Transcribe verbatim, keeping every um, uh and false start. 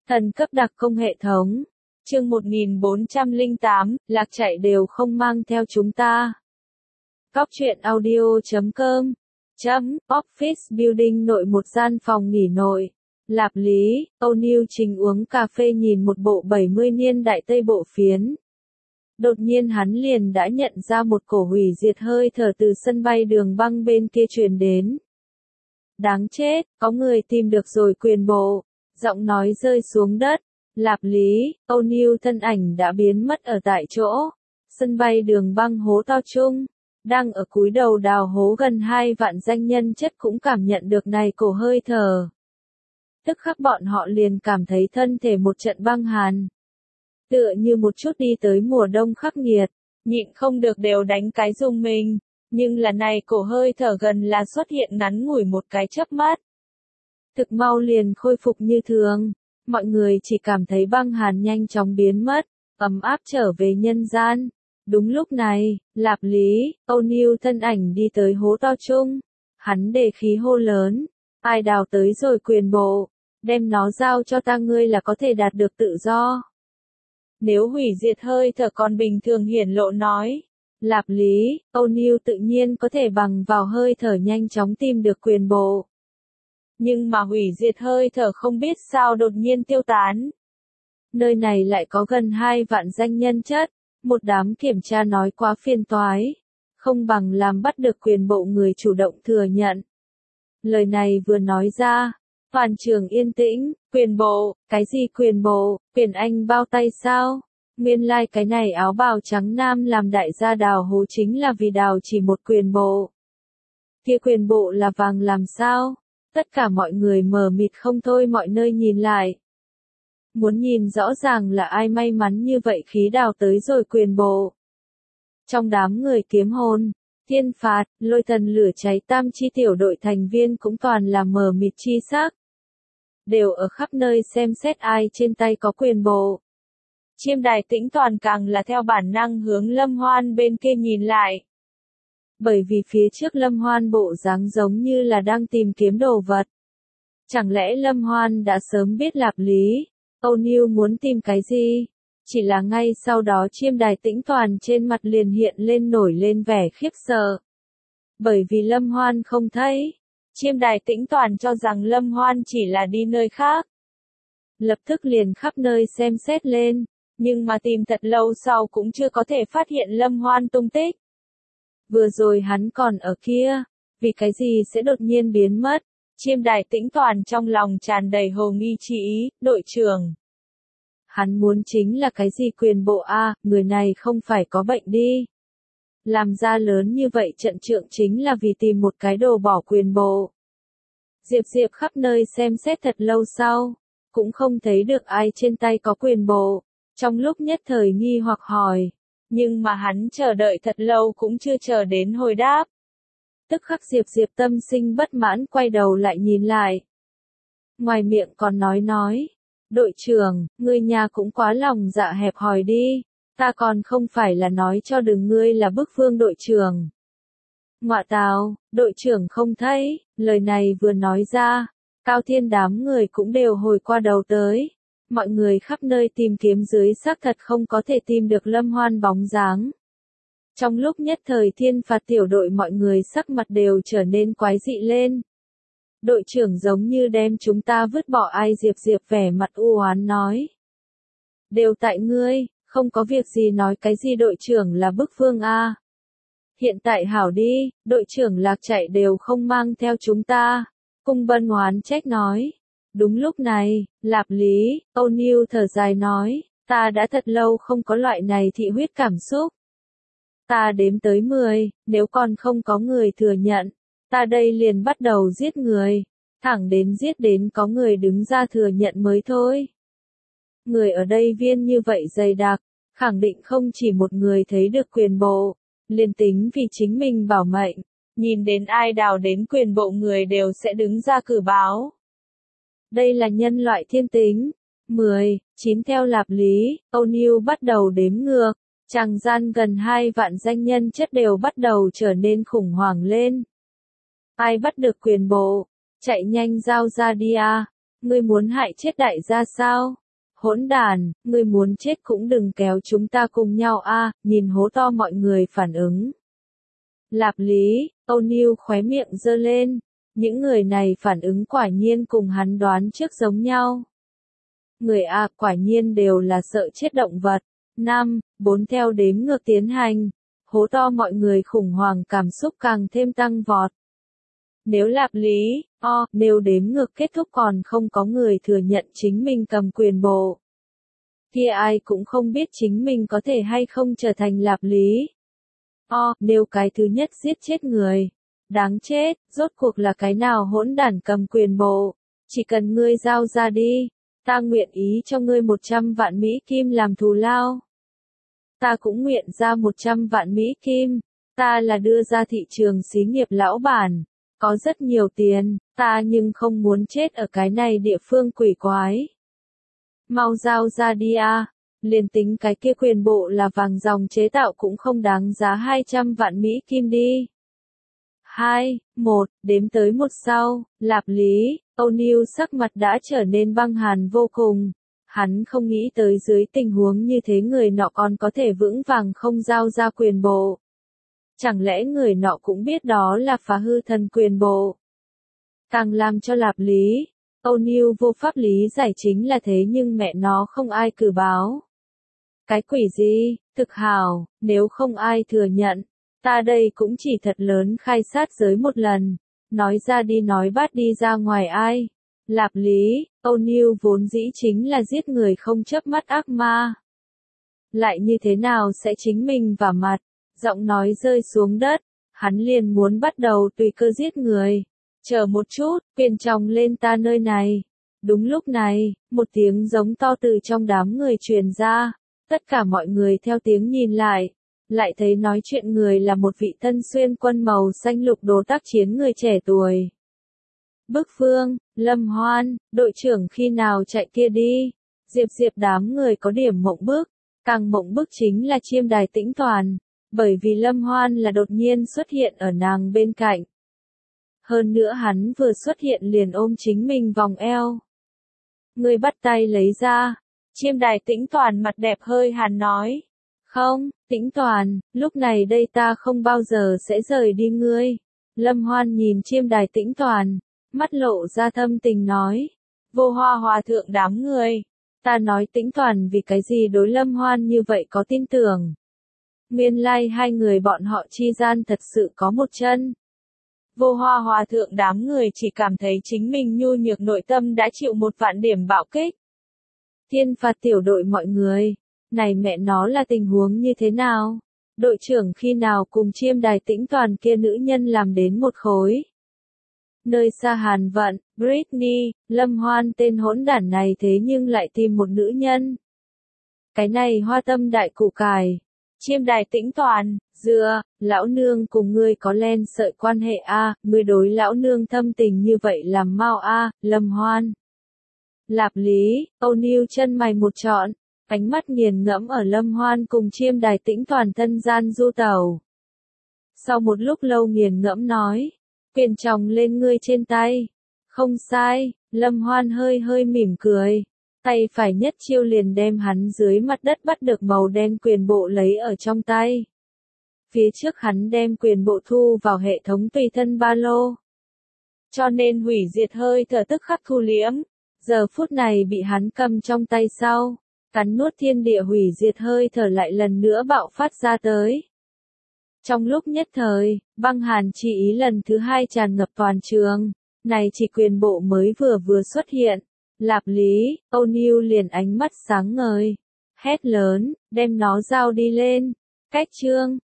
Thần cấp đặc công hệ thống. Chương một nghìn bốn trăm lẻ tám, lạc chạy đều không mang theo chúng ta. Cóc truyện audio chấm com. Chấm, office building nội một gian phòng nghỉ nội. Lạp Lý, O'Neil trình uống cà phê nhìn một bộ bảy mươi niên đại Tây bộ phiến. Đột nhiên hắn liền đã nhận ra một cổ hủy diệt hơi thở từ sân bay đường băng bên kia truyền đến. Đáng chết, có người tìm được rồi quyền bộ. Giọng nói rơi xuống đất. Lạp Lý, O'Neil thân ảnh đã biến mất ở tại chỗ. Sân bay đường băng hố to chung. Đang ở cúi đầu đào hố gần hai vạn danh nhân chất cũng cảm nhận được này cổ hơi thở. Tức khắc bọn họ liền cảm thấy thân thể một trận băng hàn. Tựa như một chút đi tới mùa đông khắc nghiệt, nhịn không được đều đánh cái rùng mình. Nhưng là này cổ hơi thở gần là xuất hiện ngắn ngủi một cái chớp mắt. Thực mau liền khôi phục như thường, mọi người chỉ cảm thấy băng hàn nhanh chóng biến mất, ấm áp trở về nhân gian. Đúng lúc này, Lạp Lý, O'Neil thân ảnh đi tới hố to chung. Hắn đề khí hô lớn, ai đào tới rồi quyền bộ, đem nó giao cho ta ngươi là có thể đạt được tự do. Nếu hủy diệt hơi thở còn bình thường hiển lộ nói, Lạp Lý, O'Neil tự nhiên có thể bằng vào hơi thở nhanh chóng tìm được quyền bộ. Nhưng mà hủy diệt hơi thở không biết sao đột nhiên tiêu tán. Nơi này lại có gần hai vạn danh nhân chất, một đám kiểm tra nói quá phiền toái, không bằng làm bắt được quyền bộ người chủ động thừa nhận. Lời này vừa nói ra, toàn trường yên tĩnh, quyền bộ, cái gì quyền bộ, quyền anh bao tay sao? Nguyên lai like cái này áo bào trắng nam làm đại gia đào hố chính là vì đào chỉ một quyền bộ. Kia quyền bộ là vàng làm sao? Tất cả mọi người mờ mịt không thôi mọi nơi nhìn lại. Muốn nhìn rõ ràng là ai may mắn như vậy khí đào tới rồi quyền bộ. Trong đám người kiếm hồn, thiên phạt, lôi thần lửa cháy tam chi tiểu đội thành viên cũng toàn là mờ mịt chi sắc. Đều ở khắp nơi xem xét ai trên tay có quyền bộ. Chiêm đài tĩnh toàn càng là theo bản năng hướng Lâm Hoan bên kia nhìn lại. Bởi vì phía trước Lâm Hoan bộ dáng giống như là đang tìm kiếm đồ vật. Chẳng lẽ Lâm Hoan đã sớm biết Lạp Lý, O'Neil muốn tìm cái gì? Chỉ là ngay sau đó chiêm đài tĩnh toàn trên mặt liền hiện lên nổi lên vẻ khiếp sợ. Bởi vì Lâm Hoan không thấy, chiêm đài tĩnh toàn cho rằng Lâm Hoan chỉ là đi nơi khác. Lập tức liền khắp nơi xem xét lên, nhưng mà tìm thật lâu sau cũng chưa có thể phát hiện Lâm Hoan tung tích. Vừa rồi hắn còn ở kia, vì cái gì sẽ đột nhiên biến mất? Chiêm đài tĩnh toàn trong lòng tràn đầy hồ nghi chi ý, đội trưởng. Hắn muốn chính là cái gì quyền bộ a, người này không phải có bệnh đi. Làm ra lớn như vậy trận trượng chính là vì tìm một cái đồ bỏ quyền bộ. Diệp Diệp khắp nơi xem xét thật lâu sau, cũng không thấy được ai trên tay có quyền bộ. Trong lúc nhất thời nghi hoặc hỏi, nhưng mà hắn chờ đợi thật lâu cũng chưa chờ đến hồi đáp. Tức khắc Diệp Diệp tâm sinh bất mãn quay đầu lại nhìn lại. Ngoài miệng còn nói nói, đội trưởng, ngươi nhà cũng quá lòng dạ hẹp hòi đi, ta còn không phải là nói cho đừng ngươi là bức vương đội trưởng. Ngọa tào, đội trưởng không thấy, lời này vừa nói ra, Cao Thiên đám người cũng đều hồi qua đầu tới. Mọi người khắp nơi tìm kiếm dưới xác thật không có thể tìm được Lâm Hoan bóng dáng. Trong lúc nhất thời thiên phạt tiểu đội mọi người sắc mặt đều trở nên quái dị lên. Đội trưởng giống như đem chúng ta vứt bỏ ai Diệp Diệp vẻ mặt u oán nói. Đều tại ngươi, không có việc gì nói cái gì đội trưởng là bức vương a. Hiện tại hảo đi, đội trưởng lạc chạy đều không mang theo chúng ta. Cung Bân oán trách nói. Đúng lúc này, Lạp Lý, O'Neil thở dài nói, ta đã thật lâu không có loại này thị huyết cảm xúc. Ta đếm tới mười, nếu còn không có người thừa nhận, ta đây liền bắt đầu giết người, thẳng đến giết đến có người đứng ra thừa nhận mới thôi. Người ở đây viên như vậy dày đặc, khẳng định không chỉ một người thấy được quyền bộ, liền tính vì chính mình bảo mệnh, nhìn đến ai đào đến quyền bộ người đều sẽ đứng ra cử báo. Đây là nhân loại thiên tính. mười, chín theo Lạp Lý, O'Neil bắt đầu đếm ngược. Tràng gian gần hai vạn danh nhân chất đều bắt đầu trở nên khủng hoảng lên. Ai bắt được quyền bộ? Chạy nhanh giao ra đi à. Ngươi muốn hại chết đại gia sao? Hỗn đàn, ngươi muốn chết cũng đừng kéo chúng ta cùng nhau a, nhìn hố to mọi người phản ứng. Lạp Lý, O'Neil khóe miệng giơ lên, những người này phản ứng quả nhiên cùng hắn đoán trước giống nhau. Người a quả nhiên đều là sợ chết động vật. Năm, bốn theo đếm ngược tiến hành, hố to mọi người khủng hoảng cảm xúc càng thêm tăng vọt. Nếu Lạp Lý, o, nếu đếm ngược kết thúc còn không có người thừa nhận chính mình cầm quyền bộ, kia ai cũng không biết chính mình có thể hay không trở thành Lạp Lý. O, nếu cái thứ nhất giết chết người, đáng chết, rốt cuộc là cái nào hỗn đản cầm quyền bộ, chỉ cần ngươi giao ra đi, ta nguyện ý cho ngươi một trăm vạn Mỹ Kim làm thù lao. Ta cũng nguyện ra một trăm vạn Mỹ Kim, ta là đưa ra thị trường xí nghiệp lão bản, có rất nhiều tiền, ta nhưng không muốn chết ở cái này địa phương quỷ quái. Mau giao ra đi a, liền tính cái kia quyền bộ là vàng dòng chế tạo cũng không đáng giá hai trăm vạn Mỹ Kim đi. Hai, một, đếm tới một sau, Lạp Lý, O'Neil sắc mặt đã trở nên băng hàn vô cùng. Hắn không nghĩ tới dưới tình huống như thế người nọ còn có thể vững vàng không giao ra quyền bộ. Chẳng lẽ người nọ cũng biết đó là phá hư thần quyền bộ? Càng làm cho Lạp Lý, O'Neil vô pháp lý giải chính là thế nhưng mẹ nó không ai cử báo. Cái quỷ gì, thực hào, nếu không ai thừa nhận, ta đây cũng chỉ thật lớn khai sát giới một lần, nói ra đi nói bắt đi ra ngoài ai. Lạp Lý, O'Neil vốn dĩ chính là giết người không chớp mắt ác ma. Lại như thế nào sẽ chính mình vả mặt, giọng nói rơi xuống đất, hắn liền muốn bắt đầu tùy cơ giết người. Chờ một chút, quyền chồng lên ta nơi này. Đúng lúc này, một tiếng giống to từ trong đám người truyền ra, tất cả mọi người theo tiếng nhìn lại, lại thấy nói chuyện người là một vị thân xuyên quân màu xanh lục đồ tác chiến người trẻ tuổi. Bức Phương, Lâm Hoan, đội trưởng khi nào chạy kia đi? Diệp Diệp đám người có điểm mộng bức, càng mộng bức chính là Chiêm Đài Tĩnh Toàn, bởi vì Lâm Hoan là đột nhiên xuất hiện ở nàng bên cạnh. Hơn nữa hắn vừa xuất hiện liền ôm chính mình vòng eo. Người bắt tay lấy ra, Chiêm Đài Tĩnh Toàn mặt đẹp hơi hàn nói. Không, Tĩnh Toàn, lúc này đây ta không bao giờ sẽ rời đi ngươi. Lâm Hoan nhìn Chiêm Đài Tĩnh Toàn, mắt lộ ra thâm tình nói. Vô Hoa Hòa thượng đám người, ta nói Tĩnh Toàn vì cái gì đối Lâm Hoan như vậy có tin tưởng. Nguyên lai like hai người bọn họ chi gian thật sự có một chân. Vô Hoa Hòa thượng đám người chỉ cảm thấy chính mình nhu nhược nội tâm đã chịu một vạn điểm bạo kích. Thiên phạt tiểu đội mọi người, này mẹ nó là tình huống như thế nào? Đội trưởng khi nào cùng Chiêm Đài Tĩnh Toàn kia nữ nhân làm đến một khối? Nơi xa Hàn Vận, Britney, Lâm Hoan tên hỗn đản này thế nhưng lại tìm một nữ nhân. Cái này hoa tâm đại củ cải. Chiêm Đài Tĩnh Toàn, dựa, lão nương cùng ngươi có len sợi quan hệ a, ngươi đối lão nương thâm tình như vậy làm mau a, Lâm Hoan. Lạp Lý, O'Neil chân mày một trọn, ánh mắt nghiền ngẫm ở Lâm Hoan cùng Chiêm Đài Tĩnh Toàn thân gian du tàu. Sau một lúc lâu nghiền ngẫm nói, quyền chồng lên ngươi trên tay. Không sai, Lâm Hoan hơi hơi mỉm cười. Tay phải nhất chiêu liền đem hắn dưới mặt đất bắt được màu đen quyền bộ lấy ở trong tay. Phía trước hắn đem quyền bộ thu vào hệ thống tùy thân ba lô. Cho nên hủy diệt hơi thở tức khắc thu liễm. Giờ phút này bị hắn cầm trong tay sau. Cắn nuốt thiên địa hủy diệt hơi thở lại lần nữa bạo phát ra tới. Trong lúc nhất thời, băng hàn chi ý lần thứ hai tràn ngập toàn trường. Này chỉ quyền bộ mới vừa vừa xuất hiện. Lạp Lý, O'Neil liền ánh mắt sáng ngời. Hét lớn, đem nó giao đi lên. Cách chương,